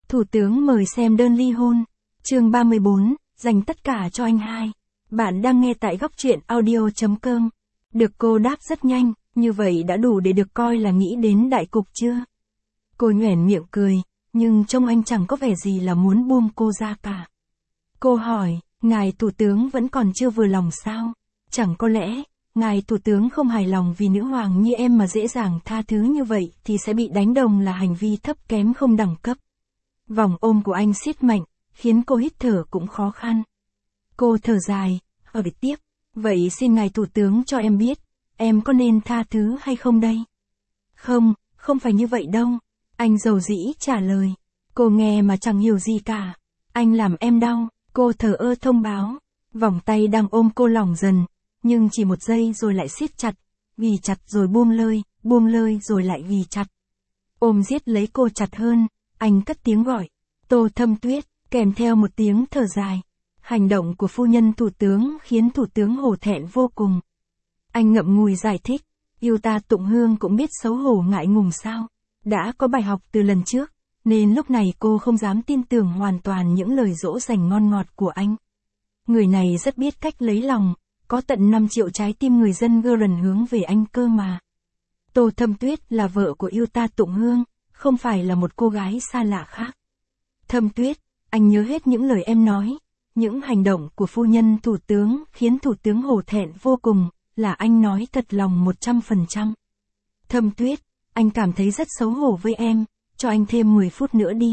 Thủ tướng mời xem đơn ly hôn. Chương 34, dành tất cả cho anh hai. Bạn đang nghe tại góc truyện audio.com. Được cô đáp rất nhanh, như vậy đã đủ để được coi là nghĩ đến đại cục chưa? Cô nhoẻn miệng cười, nhưng trông anh chẳng có vẻ gì là muốn buông cô ra cả. Cô hỏi, ngài thủ tướng vẫn còn chưa vừa lòng sao? Chẳng có lẽ, ngài thủ tướng không hài lòng vì nữ hoàng như em mà dễ dàng tha thứ như vậy thì sẽ bị đánh đồng là hành vi thấp kém không đẳng cấp. Vòng ôm của anh siết mạnh, khiến cô hít thở cũng khó khăn. Cô thở dài, hỏi tiếp, vậy xin ngài thủ tướng cho em biết, em có nên tha thứ hay không đây? Không phải như vậy đâu. Anh dầu dĩ trả lời. Cô nghe mà chẳng hiểu gì cả. Anh làm em đau, cô thờ ơ thông báo. Vòng tay đang ôm cô lỏng dần, nhưng chỉ một giây rồi lại siết chặt, vì chặt rồi buông lơi rồi lại vì chặt. Ôm giết lấy cô chặt hơn, anh cất tiếng gọi, Tô Thâm Tuyết, kèm theo một tiếng thở dài. Hành động của phu nhân thủ tướng khiến thủ tướng hổ thẹn vô cùng. Anh ngậm ngùi giải thích, yêu ta Tụng Hương cũng biết xấu hổ ngại ngùng sao. Đã có bài học từ lần trước, nên lúc này cô không dám tin tưởng hoàn toàn những lời dỗ dành ngon ngọt của anh. Người này rất biết cách lấy lòng, có tận 5 triệu trái tim người dân Gurren hướng về anh cơ mà. Tô Thâm Tuyết là vợ của yêu ta Tụng Hương, không phải là một cô gái xa lạ khác. Thâm Tuyết, anh nhớ hết những lời em nói, những hành động của phu nhân thủ tướng khiến thủ tướng hổ thẹn vô cùng, là anh nói thật lòng 100%. Thâm Tuyết, anh cảm thấy rất xấu hổ với em, cho anh thêm 10 phút nữa đi.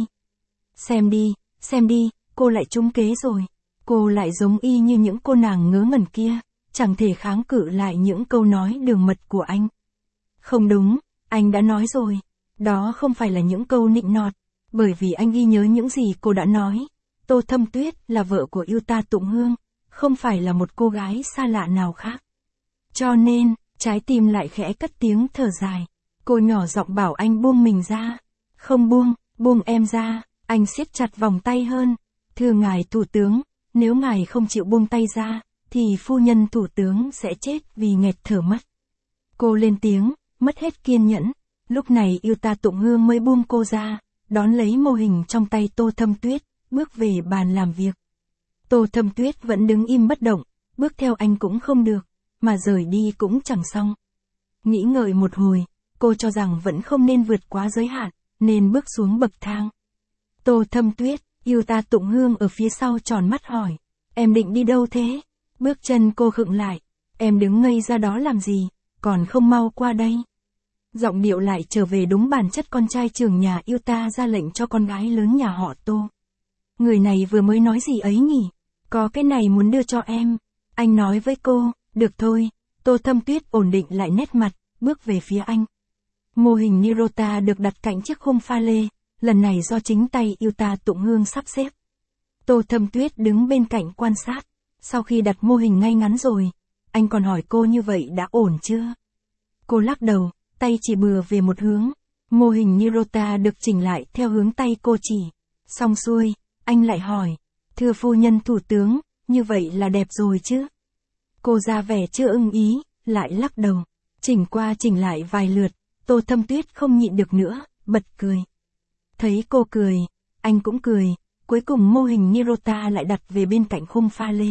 Xem đi, cô lại trúng kế rồi. Cô lại giống y như những cô nàng ngớ ngẩn kia, chẳng thể kháng cự lại những câu nói đường mật của anh. Không đúng, anh đã nói rồi. Đó không phải là những câu nịnh nọt, bởi vì anh ghi nhớ những gì cô đã nói. Tô Thâm Tuyết là vợ của yêu ta Tụng Hương, không phải là một cô gái xa lạ nào khác. Cho nên, trái tim lại khẽ cất tiếng thở dài. Cô nhỏ giọng bảo anh buông mình ra. Không buông em ra. Anh siết chặt vòng tay hơn. Thưa ngài thủ tướng, nếu ngài không chịu buông tay ra, thì phu nhân thủ tướng sẽ chết vì nghẹt thở mất. Cô lên tiếng, mất hết kiên nhẫn. Lúc này yêu ta Tụng Hương mới buông cô ra, đón lấy mô hình trong tay Tô Thâm Tuyết, bước về bàn làm việc. Tô Thâm Tuyết vẫn đứng im bất động, bước theo anh cũng không được, mà rời đi cũng chẳng xong. Nghĩ ngợi một hồi, cô cho rằng vẫn không nên vượt quá giới hạn, nên bước xuống bậc thang. Tô Thâm Tuyết, yêu ta Tụng Hương ở phía sau tròn mắt hỏi, em định đi đâu thế? Bước chân cô khựng lại, em đứng ngây ra đó làm gì, còn không mau qua đây. Giọng điệu lại trở về đúng bản chất con trai trưởng nhà yêu ta ra lệnh cho con gái lớn nhà họ Tô. Người này vừa mới nói gì ấy nhỉ? Có cái này muốn đưa cho em. Anh nói với cô, được thôi. Tô Thâm Tuyết ổn định lại nét mặt, bước về phía anh. Mô hình Nirota được đặt cạnh chiếc khung pha lê, lần này do chính tay yêu ta Tụng Hương sắp xếp. Tô Thâm Tuyết đứng bên cạnh quan sát. Sau khi đặt mô hình ngay ngắn rồi, anh còn hỏi cô như vậy đã ổn chưa? Cô lắc đầu, tay chỉ bừa về một hướng. Mô hình Nirota được chỉnh lại theo hướng tay cô chỉ. Xong xuôi, anh lại hỏi, thưa phu nhân thủ tướng, như vậy là đẹp rồi chứ? Cô ra vẻ chưa ưng ý, lại lắc đầu. Chỉnh qua chỉnh lại vài lượt, Tô Thâm Tuyết không nhịn được nữa, bật cười. Thấy cô cười, anh cũng cười, cuối cùng mô hình Nirota lại đặt về bên cạnh khung pha lê.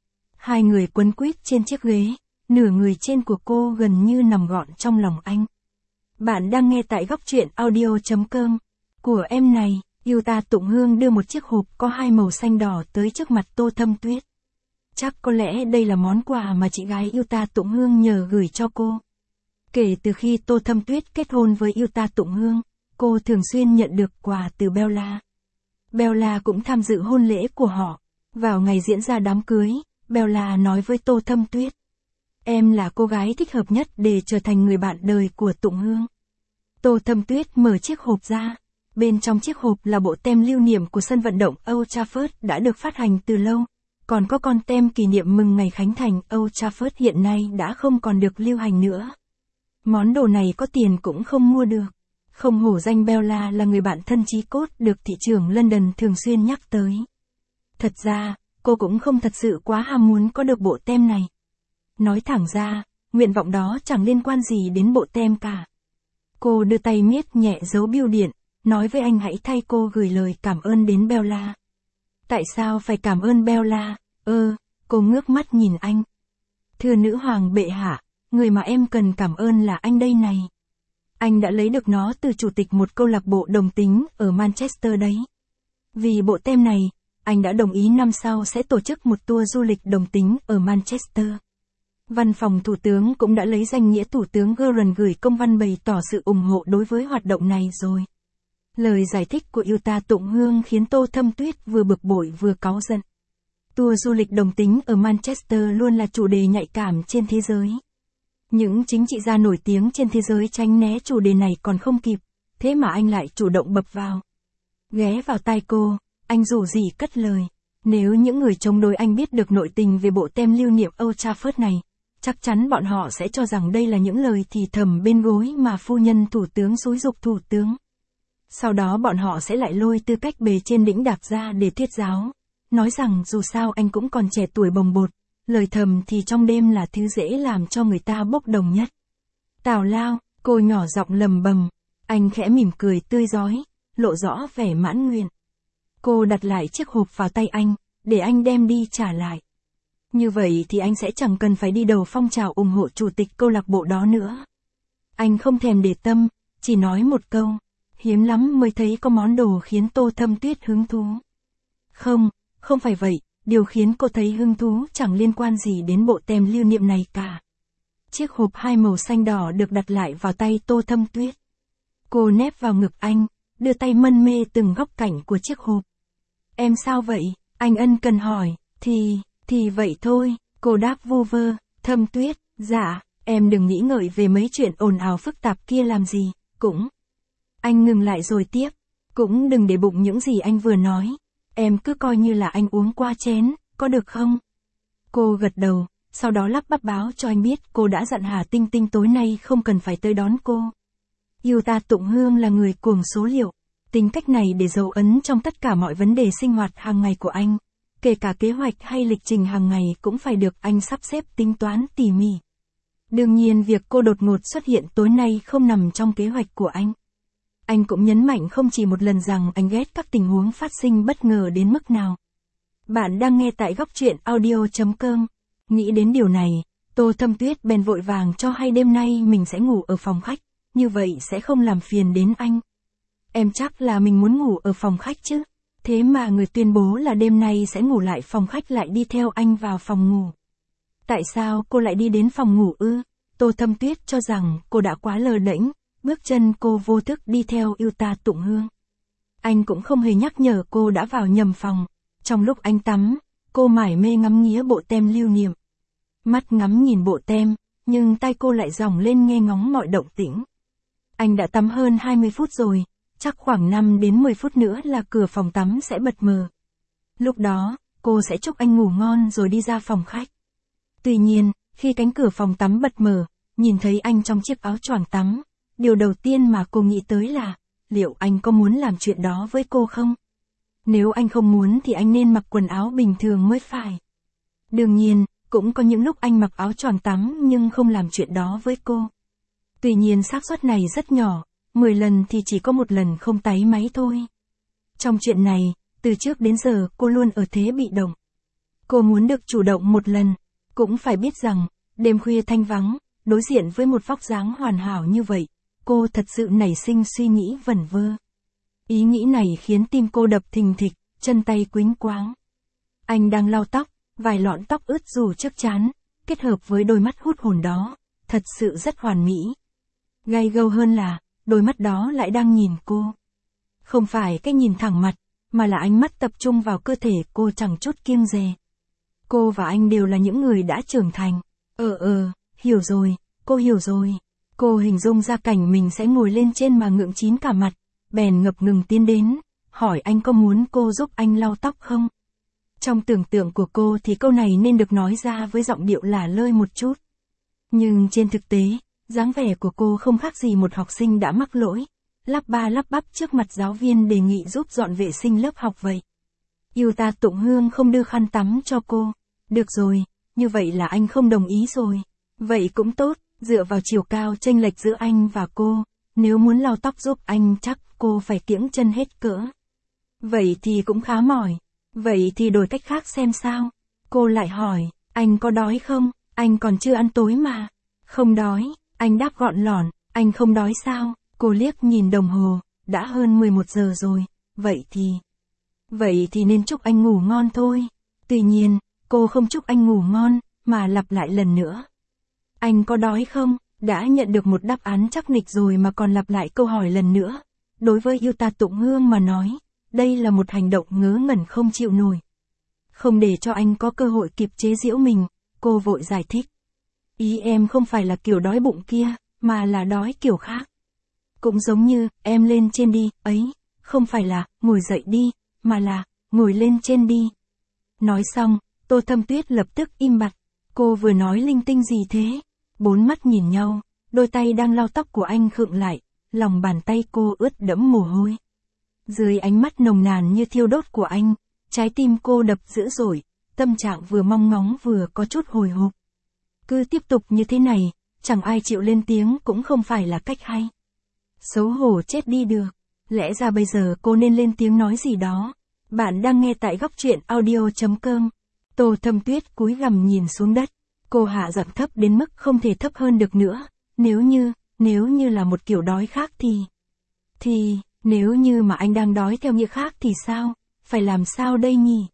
Hai người quấn quýt trên chiếc ghế, nửa người trên của cô gần như nằm gọn trong lòng anh. Bạn đang nghe tại góc truyện audio.com. Của em này, yêu ta Tụng Hương đưa một chiếc hộp có hai màu xanh đỏ tới trước mặt Tô Thâm Tuyết. Chắc có lẽ đây là món quà mà chị gái yêu ta Tụng Hương nhờ gửi cho cô. Kể từ khi Tô Thâm Tuyết kết hôn với yêu ta Tụng Hương, cô thường xuyên nhận được quà từ Bella. Bella cũng tham dự hôn lễ của họ. Vào ngày diễn ra đám cưới, Bella nói với Tô Thâm Tuyết, em là cô gái thích hợp nhất để trở thành người bạn đời của Tụng Hương. Tô Thâm Tuyết mở chiếc hộp ra. Bên trong chiếc hộp là bộ tem lưu niệm của sân vận động Old Trafford đã được phát hành từ lâu. Còn có con tem kỷ niệm mừng ngày khánh thành Old Trafford hiện nay đã không còn được lưu hành nữa. Món đồ này có tiền cũng không mua được. Không hổ danh Bella là người bạn thân chí cốt được thị trưởng London thường xuyên nhắc tới. Thật ra, cô cũng không thật sự quá ham muốn có được bộ tem này. Nói thẳng ra, nguyện vọng đó chẳng liên quan gì đến bộ tem cả. Cô đưa tay miết nhẹ dấu bưu điện, nói với anh hãy thay cô gửi lời cảm ơn đến Bella. Tại sao phải cảm ơn Bella? Cô ngước mắt nhìn anh. Thưa nữ hoàng bệ hạ, người mà em cần cảm ơn là anh đây này. Anh đã lấy được nó từ chủ tịch một câu lạc bộ đồng tính ở Manchester đấy. Vì bộ tem này, anh đã đồng ý năm sau sẽ tổ chức một tour du lịch đồng tính ở Manchester. Văn phòng Thủ tướng cũng đã lấy danh nghĩa Thủ tướng Gordon gửi công văn bày tỏ sự ủng hộ đối với hoạt động này rồi. Lời giải thích của Yuta Tụng Hương khiến Tô Thâm Tuyết vừa bực bội vừa cáu giận. Tour du lịch đồng tính ở Manchester luôn là chủ đề nhạy cảm trên thế giới. Những chính trị gia nổi tiếng trên thế giới tránh né chủ đề này còn không kịp, thế mà anh lại chủ động bập vào. Ghé vào tai cô, anh rủ rỉ cất lời. Nếu những người chống đối anh biết được nội tình về bộ tem lưu niệm Old Trafford này, chắc chắn bọn họ sẽ cho rằng đây là những lời thì thầm bên gối mà phu nhân thủ tướng xúi giục thủ tướng. Sau đó bọn họ sẽ lại lôi tư cách bề trên đỉnh đạp ra để thuyết giáo, nói rằng dù sao anh cũng còn trẻ tuổi bồng bột, lời thầm thì trong đêm là thứ dễ làm cho người ta bốc đồng nhất. Tào lao, cô nhỏ giọng lầm bầm, anh khẽ mỉm cười tươi rói, lộ rõ vẻ mãn nguyện. Cô đặt lại chiếc hộp vào tay anh, để anh đem đi trả lại. Như vậy thì anh sẽ chẳng cần phải đi đầu phong trào ủng hộ chủ tịch câu lạc bộ đó nữa. Anh không thèm để tâm, chỉ nói một câu, hiếm lắm mới thấy có món đồ khiến Tô Thâm Tuyết hứng thú. Không phải vậy, điều khiến cô thấy hứng thú chẳng liên quan gì đến bộ tem lưu niệm này cả. Chiếc hộp hai màu xanh đỏ được đặt lại vào tay Tô Thâm Tuyết. Cô nép vào ngực anh, đưa tay mân mê từng góc cạnh của chiếc hộp. Em sao vậy? Anh ân cần hỏi. Thì vậy thôi, cô đáp vu vơ. Thâm Tuyết, dạ, em đừng nghĩ ngợi về mấy chuyện ồn ào phức tạp kia làm gì, cũng. Anh ngừng lại rồi tiếp, cũng đừng để bụng những gì anh vừa nói. Em cứ coi như là anh uống qua chén, có được không? Cô gật đầu, sau đó lắp bắp báo cho anh biết cô đã dặn Hà Tinh Tinh tối nay không cần phải tới đón cô. Yuta Tụng Hương là người cuồng số liệu, tính cách này để dấu ấn trong tất cả mọi vấn đề sinh hoạt hàng ngày của anh, kể cả kế hoạch hay lịch trình hàng ngày cũng phải được anh sắp xếp tính toán tỉ mỉ. Đương nhiên việc cô đột ngột xuất hiện tối nay không nằm trong kế hoạch của anh. Anh cũng nhấn mạnh không chỉ một lần rằng anh ghét các tình huống phát sinh bất ngờ đến mức nào. Bạn đang nghe tại góc truyện audio.com. Nghĩ đến điều này, Tô Thâm Tuyết bèn vội vàng cho hay đêm nay mình sẽ ngủ ở phòng khách, như vậy sẽ không làm phiền đến anh. Em chắc là mình muốn ngủ ở phòng khách chứ, thế mà người tuyên bố là đêm nay sẽ ngủ lại phòng khách lại đi theo anh vào phòng ngủ. Tại sao cô lại đi đến phòng ngủ ư? Tô Thâm Tuyết cho rằng cô đã quá lờ đễnh, bước chân cô vô thức đi theo Yuta Tụng Hương. Anh cũng không hề nhắc nhở cô đã vào nhầm phòng. Trong lúc anh tắm, cô mải mê ngắm nghía bộ tem lưu niệm. Mắt ngắm nhìn bộ tem, nhưng tai cô lại dòng lên nghe ngóng mọi động tĩnh. Anh đã tắm hơn 20 phút rồi, chắc khoảng 5 đến 10 phút nữa là cửa phòng tắm sẽ bật mờ. Lúc đó, cô sẽ chúc anh ngủ ngon rồi đi ra phòng khách. Tuy nhiên, khi cánh cửa phòng tắm bật mở, nhìn thấy anh trong chiếc áo choàng tắm, điều đầu tiên mà cô nghĩ tới là, liệu anh có muốn làm chuyện đó với cô không? Nếu anh không muốn thì anh nên mặc quần áo bình thường mới phải. Đương nhiên, cũng có những lúc anh mặc áo choàng tắm nhưng không làm chuyện đó với cô. Tuy nhiên xác suất này rất nhỏ, 10 lần thì chỉ có 1 lần không táy máy thôi. Trong chuyện này, từ trước đến giờ cô luôn ở thế bị động. Cô muốn được chủ động một lần, cũng phải biết rằng, đêm khuya thanh vắng, đối diện với một vóc dáng hoàn hảo như vậy, cô thật sự nảy sinh suy nghĩ vẩn vơ. Ý nghĩ này khiến tim cô đập thình thịch, chân tay quĩnh quáng. Anh đang lau tóc, vài lọn tóc ướt rủ trước trán, kết hợp với đôi mắt hút hồn đó, thật sự rất hoàn mỹ. Gay gâu hơn là, đôi mắt đó lại đang nhìn cô. Không phải cái nhìn thẳng mặt, mà là ánh mắt tập trung vào cơ thể cô chẳng chút kiêng dè. Cô và anh đều là những người đã trưởng thành. Hiểu rồi, cô hiểu rồi. Cô hình dung ra cảnh mình sẽ ngồi lên trên mà ngượng chín cả mặt, bèn ngập ngừng tiến đến, hỏi anh có muốn cô giúp anh lau tóc không? Trong tưởng tượng của cô thì câu này nên được nói ra với giọng điệu lả lơi một chút. Nhưng trên thực tế, dáng vẻ của cô không khác gì một học sinh đã mắc lỗi, lắp ba lắp bắp trước mặt giáo viên đề nghị giúp dọn vệ sinh lớp học vậy. Yuta Tụng Hương không đưa khăn tắm cho cô. Được rồi, như vậy là anh không đồng ý rồi. Vậy cũng tốt, dựa vào chiều cao chênh lệch giữa anh và cô, nếu muốn lau tóc giúp anh chắc cô phải kiễng chân hết cỡ. Vậy thì cũng khá mỏi. Vậy thì đổi cách khác xem sao. Cô lại hỏi, anh có đói không? Anh còn chưa ăn tối mà. Không đói, anh đáp gọn lỏn, anh không đói sao? Cô liếc nhìn đồng hồ, đã hơn 11 giờ rồi, vậy thì nên chúc anh ngủ ngon thôi. Tuy nhiên, cô không chúc anh ngủ ngon, mà lặp lại lần nữa. Anh có đói không? Đã nhận được một đáp án chắc nịch rồi mà còn lặp lại câu hỏi lần nữa. Đối với Yuta Tụng Hương mà nói, đây là một hành động ngớ ngẩn không chịu nổi. Không để cho anh có cơ hội kịp chế giễu mình, cô vội giải thích. Ý em không phải là kiểu đói bụng kia, mà là đói kiểu khác. Cũng giống như, em lên trên đi, ấy, không phải là, ngồi dậy đi, mà là, ngồi lên trên đi. Nói xong, Tô Thâm Tuyết lập tức im bặt. Cô vừa nói linh tinh gì thế? Bốn mắt nhìn nhau, đôi tay đang lau tóc của anh khựng lại, lòng bàn tay cô ướt đẫm mồ hôi. Dưới ánh mắt nồng nàn như thiêu đốt của anh, trái tim cô đập dữ dội, tâm trạng vừa mong ngóng vừa có chút hồi hộp. Cứ tiếp tục như thế này, chẳng ai chịu lên tiếng cũng không phải là cách hay. Xấu hổ chết đi được. Lẽ ra bây giờ cô nên lên tiếng nói gì đó. Bạn đang nghe tại góc truyện audio.com. Tô Thâm Tuyết cúi gằm nhìn xuống đất. Cô hạ giọng thấp đến mức không thể thấp hơn được nữa. Nếu như là một kiểu đói khác thì, nếu như mà anh đang đói theo nghĩa khác thì sao? Phải làm sao đây nhỉ?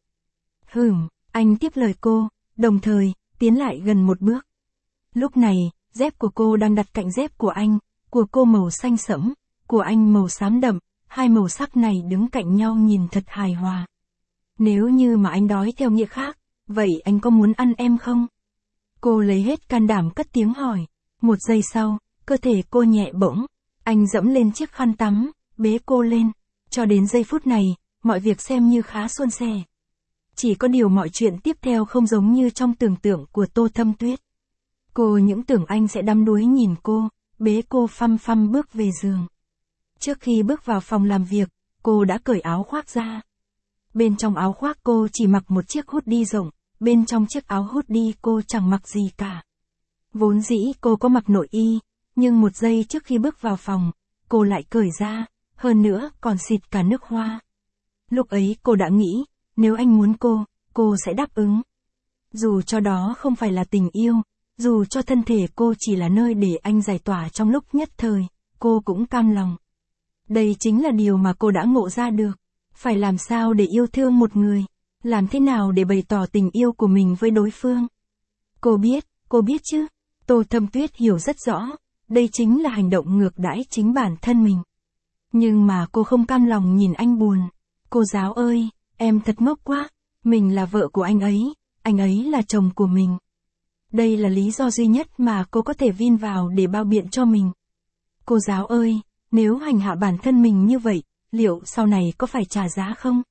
Anh tiếp lời cô, đồng thời, tiến lại gần một bước. Lúc này, dép của cô đang đặt cạnh dép của anh, của cô màu xanh sẫm, của anh màu xám đậm, hai màu sắc này đứng cạnh nhau nhìn thật hài hòa. Nếu như mà anh đói theo nghĩa khác, vậy anh có muốn ăn em không? Cô lấy hết can đảm cất tiếng hỏi. Một giây sau, cơ thể cô nhẹ bỗng, anh dẫm lên chiếc khăn tắm, bế cô lên. Cho đến giây phút này, mọi việc xem như khá suôn sẻ. Chỉ có điều mọi chuyện tiếp theo không giống như trong tưởng tượng của Tô Thâm Tuyết. Cô những tưởng anh sẽ đắm đuối nhìn cô, bế cô phăm phăm bước về giường. Trước khi bước vào phòng làm việc, cô đã cởi áo khoác ra. Bên trong áo khoác cô chỉ mặc một chiếc hoodie rộng, bên trong chiếc áo hoodie cô chẳng mặc gì cả. Vốn dĩ cô có mặc nội y, nhưng một giây trước khi bước vào phòng, cô lại cởi ra, hơn nữa còn xịt cả nước hoa. Lúc ấy cô đã nghĩ, nếu anh muốn cô sẽ đáp ứng. Dù cho đó không phải là tình yêu, dù cho thân thể cô chỉ là nơi để anh giải tỏa trong lúc nhất thời, cô cũng cam lòng. Đây chính là điều mà cô đã ngộ ra được. Phải làm sao để yêu thương một người? Làm thế nào để bày tỏ tình yêu của mình với đối phương? Cô biết chứ? Tô Thâm Tuyết hiểu rất rõ, đây chính là hành động ngược đãi chính bản thân mình. Nhưng mà cô không cam lòng nhìn anh buồn. Cô giáo ơi, em thật ngốc quá, mình là vợ của anh ấy là chồng của mình. Đây là lý do duy nhất mà cô có thể vin vào để bao biện cho mình. Cô giáo ơi, nếu hành hạ bản thân mình như vậy, liệu sau này có phải trả giá không?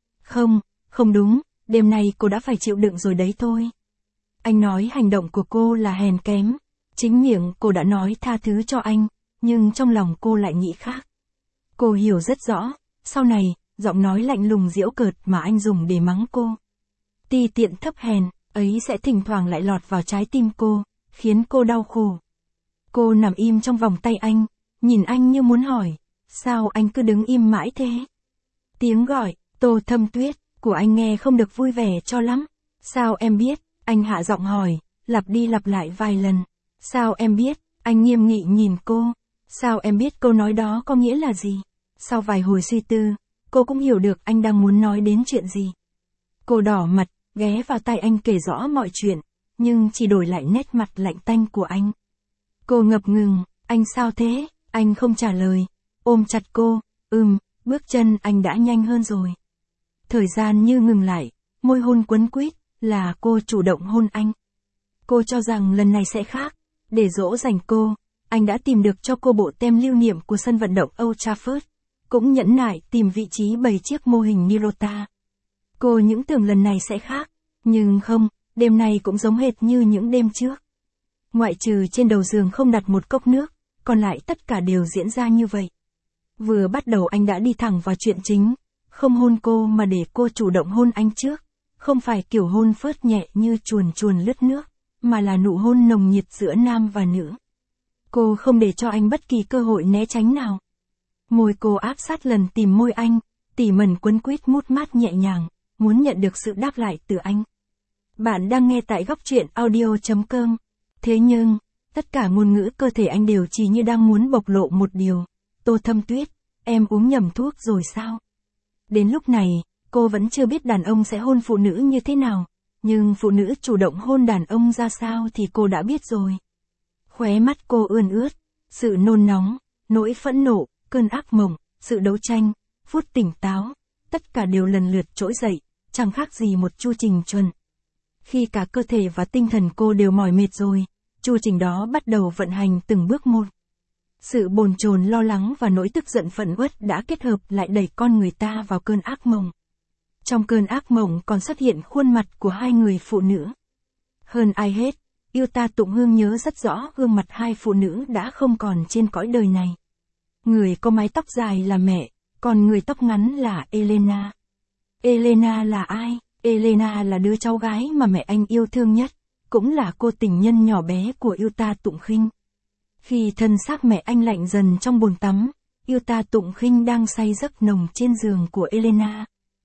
Không đúng, đêm nay cô đã phải chịu đựng rồi đấy thôi. Anh nói hành động của cô là hèn kém. Chính miệng cô đã nói tha thứ cho anh, nhưng trong lòng cô lại nghĩ khác. Cô hiểu rất rõ, sau này, giọng nói lạnh lùng giễu cợt mà anh dùng để mắng cô. Ti tiện thấp hèn, ấy sẽ thỉnh thoảng lại lọt vào trái tim cô, khiến cô đau khổ. Cô nằm im trong vòng tay anh, nhìn anh như muốn hỏi, sao anh cứ đứng im mãi thế? Tiếng gọi, Tô Thâm Tuyết, của anh nghe không được vui vẻ cho lắm. Sao em biết? Anh hạ giọng hỏi, lặp đi lặp lại vài lần. Sao em biết? Anh nghiêm nghị nhìn cô. Sao em biết câu nói đó có nghĩa là gì? Sau vài hồi suy tư, cô cũng hiểu được anh đang muốn nói đến chuyện gì. Cô đỏ mặt, ghé vào tai anh kể rõ mọi chuyện, nhưng chỉ đổi lại nét mặt lạnh tanh của anh. Cô ngập ngừng, anh sao thế? Anh không trả lời, ôm chặt cô, bước chân anh đã nhanh hơn rồi. Thời gian như ngừng lại, môi hôn quấn quýt, là cô chủ động hôn anh. Cô cho rằng lần này sẽ khác, để dỗ dành cô, anh đã tìm được cho cô bộ tem lưu niệm của sân vận động Old Trafford, cũng nhẫn nại tìm vị trí bày chiếc mô hình Nirota. Cô những tưởng lần này sẽ khác, nhưng không, đêm này cũng giống hệt như những đêm trước. Ngoại trừ trên đầu giường không đặt một cốc nước, còn lại tất cả đều diễn ra như vậy. Vừa bắt đầu anh đã đi thẳng vào chuyện chính, không hôn cô mà để cô chủ động hôn anh trước. Không phải kiểu hôn phớt nhẹ như chuồn chuồn lướt nước, mà là nụ hôn nồng nhiệt giữa nam và nữ. Cô không để cho anh bất kỳ cơ hội né tránh nào. Môi cô áp sát lần tìm môi anh, tỉ mẩn quấn quýt mút mát nhẹ nhàng, muốn nhận được sự đáp lại từ anh. Bạn đang nghe tại góc truyện audio.com. Thế nhưng, tất cả ngôn ngữ cơ thể anh đều chỉ như đang muốn bộc lộ một điều. Tô Thâm Tuyết, em uống nhầm thuốc rồi sao? Đến lúc này, cô vẫn chưa biết đàn ông sẽ hôn phụ nữ như thế nào, nhưng phụ nữ chủ động hôn đàn ông ra sao thì cô đã biết rồi. Khóe mắt cô ươn ướt, sự nôn nóng, nỗi phẫn nộ, cơn ác mộng, sự đấu tranh, phút tỉnh táo, tất cả đều lần lượt trỗi dậy, chẳng khác gì một chu trình chuẩn. Khi cả cơ thể và tinh thần cô đều mỏi mệt rồi, chu trình đó bắt đầu vận hành từng bước một. Sự bồn chồn lo lắng và nỗi tức giận phẫn uất đã kết hợp lại đẩy con người ta vào cơn ác mộng. Trong cơn ác mộng còn xuất hiện khuôn mặt của hai người phụ nữ. Hơn ai hết, Yuta Tụng Hương nhớ rất rõ gương mặt hai phụ nữ đã không còn trên cõi đời này. Người có mái tóc dài là mẹ, còn người tóc ngắn là Elena. Elena là ai? Elena là đứa cháu gái mà mẹ anh yêu thương nhất, cũng là cô tình nhân nhỏ bé của Yuta Tụng Khinh. Khi thân xác mẹ anh lạnh dần trong bồn tắm, Yuta Tụng Khinh đang say giấc nồng trên giường của Elena.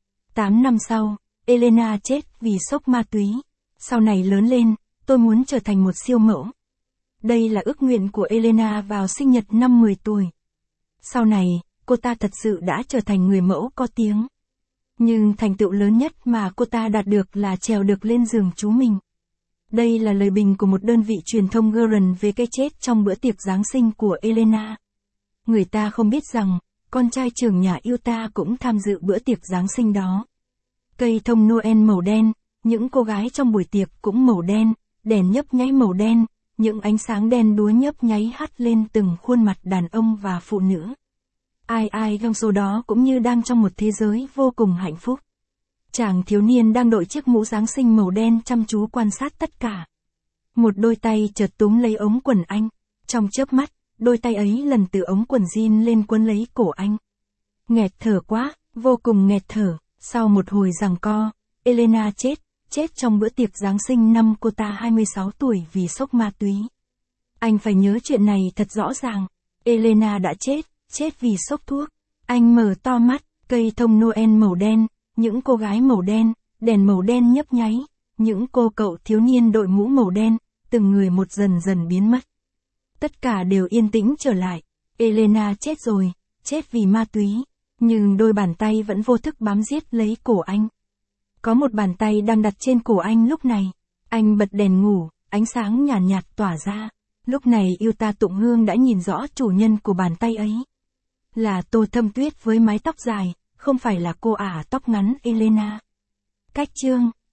8 năm sau, Elena chết vì sốc ma túy. Sau này lớn lên, tôi muốn trở thành một siêu mẫu. Đây là ước nguyện của Elena vào sinh nhật năm 10 tuổi. Sau này, cô ta thật sự đã trở thành người mẫu có tiếng. Nhưng thành tựu lớn nhất mà cô ta đạt được là trèo được lên giường chú mình. Đây là lời bình của một đơn vị truyền thông Guardian về cái chết trong bữa tiệc Giáng sinh của Elena. Người ta không biết rằng, con trai trưởng nhà Yuta cũng tham dự bữa tiệc Giáng sinh đó. Cây thông Noel màu đen, những cô gái trong buổi tiệc cũng màu đen, đèn nhấp nháy màu đen, những ánh sáng đen đúa nhấp nháy hắt lên từng khuôn mặt đàn ông và phụ nữ. Ai ai trong số đó cũng như đang trong một thế giới vô cùng hạnh phúc. Chàng thiếu niên đang đội chiếc mũ Giáng sinh màu đen chăm chú quan sát tất cả. Một đôi tay chợt túm lấy ống quần anh. Trong chớp mắt, đôi tay ấy lần từ ống quần jean lên quấn lấy cổ anh. Nghẹt thở quá, vô cùng nghẹt thở. Sau một hồi giằng co, Elena chết trong bữa tiệc Giáng sinh năm cô ta 26 tuổi vì sốc ma túy. Anh phải nhớ chuyện này thật rõ ràng. Elena đã chết vì sốc thuốc. Anh mở to mắt, cây thông Noel màu đen, những cô gái màu đen, đèn màu đen nhấp nháy, những cô cậu thiếu niên đội mũ màu đen, từng người một dần dần biến mất. Tất cả đều yên tĩnh trở lại. Elena chết rồi, chết vì ma túy, nhưng đôi bàn tay vẫn vô thức bám giết lấy cổ anh. Có một bàn tay đang đặt trên cổ anh lúc này. Anh bật đèn ngủ, ánh sáng nhàn nhạt tỏa ra. Lúc này Yuta Tụng Hương đã nhìn rõ chủ nhân của bàn tay ấy. Là Tô Thâm Tuyết với mái tóc dài, không phải là cô ả tóc ngắn Elena. Cách chương